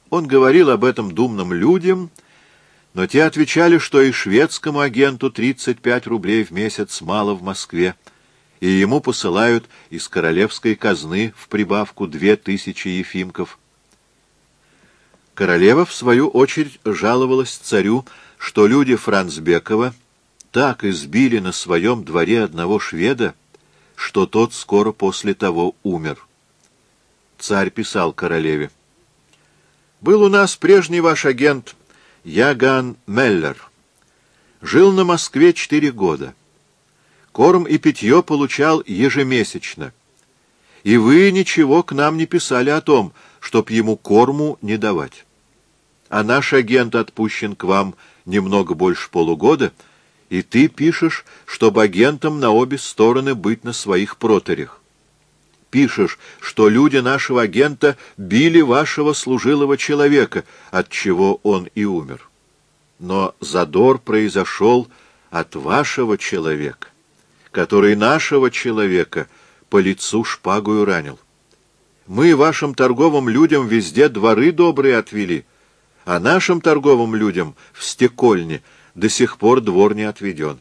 Он говорил об этом думным людям, но те отвечали, что и шведскому агенту 35 рублей в месяц мало в Москве, и ему посылают из королевской казны в прибавку 2000 ефимков. Королева, в свою очередь, жаловалась царю, что люди Францбекова так избили на своем дворе одного шведа, что тот скоро после того умер. Царь писал королеве: «Был у нас прежний ваш агент Яган Меллер. Жил на Москве 4 года. Корм и питье получал ежемесячно. И вы ничего к нам не писали о том, чтоб ему корму не давать. А наш агент отпущен к вам немного больше полугода, и ты пишешь, чтобы агентам на обе стороны быть на своих проторях. Пишешь, что люди нашего агента били вашего служилого человека, от чего он и умер. Но задор произошел от вашего человека, который нашего человека по лицу шпагою ранил. Мы вашим торговым людям везде дворы добрые отвели, а нашим торговым людям в стекольне до сих пор двор не отведен».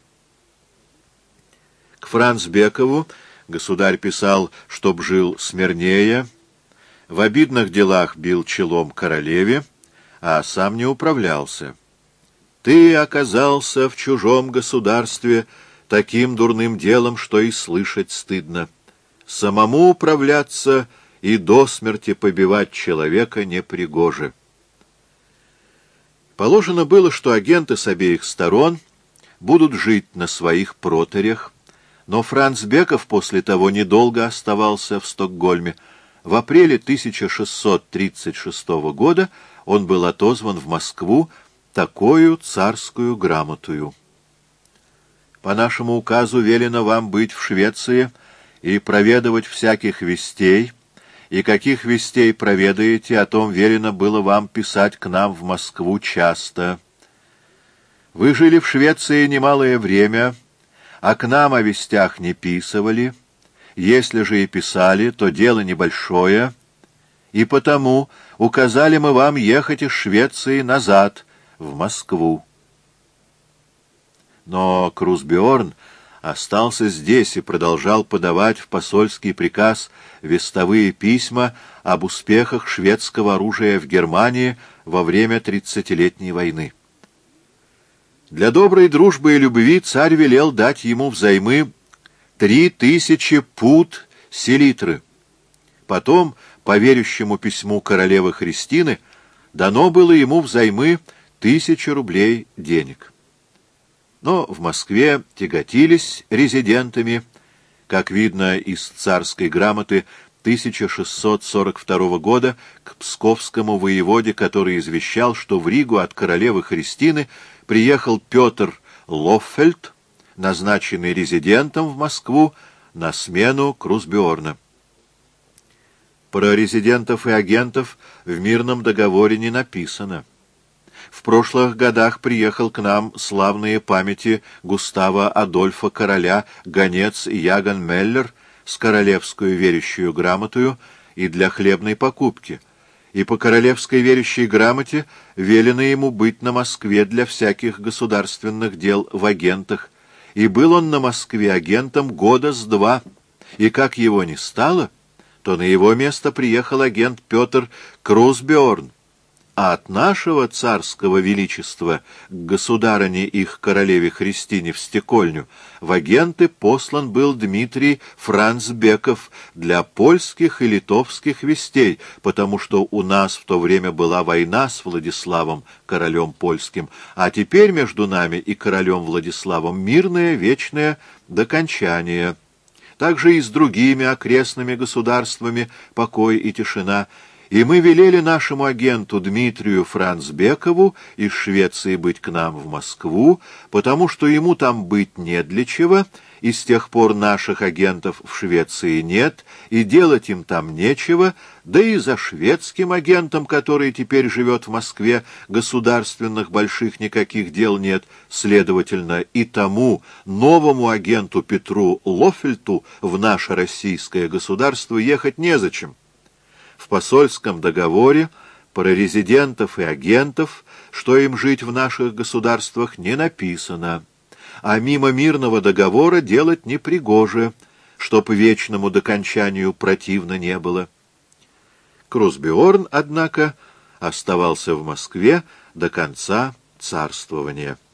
К Францбекову государь писал, чтоб жил смирнее, в обидных делах бил челом королеве, а сам не управлялся. «Ты оказался в чужом государстве таким дурным делом, что и слышать стыдно. Самому управляться и до смерти побивать человека непригоже». Положено было, что агенты с обеих сторон будут жить на своих проторях, но Францбеков после того недолго оставался в Стокгольме. В апреле 1636 года он был отозван в Москву такою царскую грамотою: «По нашему указу велено вам быть в Швеции и проведывать всяких вестей, и каких вестей проведаете, о том велено было вам писать к нам в Москву часто. Вы жили в Швеции немалое время, а к нам о вестях не писывали. Если же и писали, то дело небольшое, и потому указали мы вам ехать из Швеции назад, в Москву». Но Крузбьерн остался здесь и продолжал подавать в посольский приказ вестовые письма об успехах шведского оружия в Германии во время 30-летней войны. Для доброй дружбы и любви царь велел дать ему взаймы 3000 пуд селитры. Потом, по верющему письму королевы Христины, дано было ему взаймы 1000 рублей денег. Но в Москве тяготились резидентами, как видно из царской грамоты 1642 года к псковскому воеводе, который извещал, что в Ригу от королевы Христины приехал Петр Лоффельд, назначенный резидентом в Москву на смену Крузбьерна. Про резидентов и агентов в мирном договоре не написано. В прошлых годах приехал к нам славные памяти Густава Адольфа Короля гонец Яган Меллер с королевскую верещую грамотою и для хлебной покупки, и по королевской верещей грамоте велено ему быть на Москве для всяких государственных дел в агентах, и был он на Москве агентом года с 2, и как его не стало, то на его место приехал агент Петр Крузбьерн, а от нашего царского величества к государыне их королеве Христине в стекольню в агенты послан был Дмитрий Францбеков для польских и литовских вестей, потому что у нас в то время была война с Владиславом, королем польским, а теперь между нами и королем Владиславом мирное вечное докончание. Также и с другими окрестными государствами покой и тишина. И мы велели нашему агенту Дмитрию Францбекову из Швеции быть к нам в Москву, потому что ему там быть не для чего, и с тех пор наших агентов в Швеции нет, и делать им там нечего, да и за шведским агентом, который теперь живет в Москве, государственных больших никаких дел нет, следовательно, и тому новому агенту Петру Лоффельту в наше российское государство ехать незачем. В посольском договоре про резидентов и агентов, что им жить в наших государствах, не написано, а мимо мирного договора делать непригоже, чтоб вечному докончанию противно не было. Крузбеорн, однако, оставался в Москве до конца царствования.